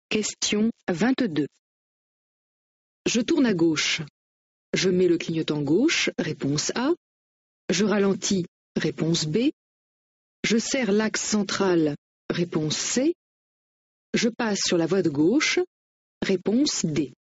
Question 22. Je tourne à gauche. Je mets le clignotant gauche, réponse A. Je ralentis, réponse B. Je serre l'axe central, réponse C. Je passe sur la voie de gauche, réponse D.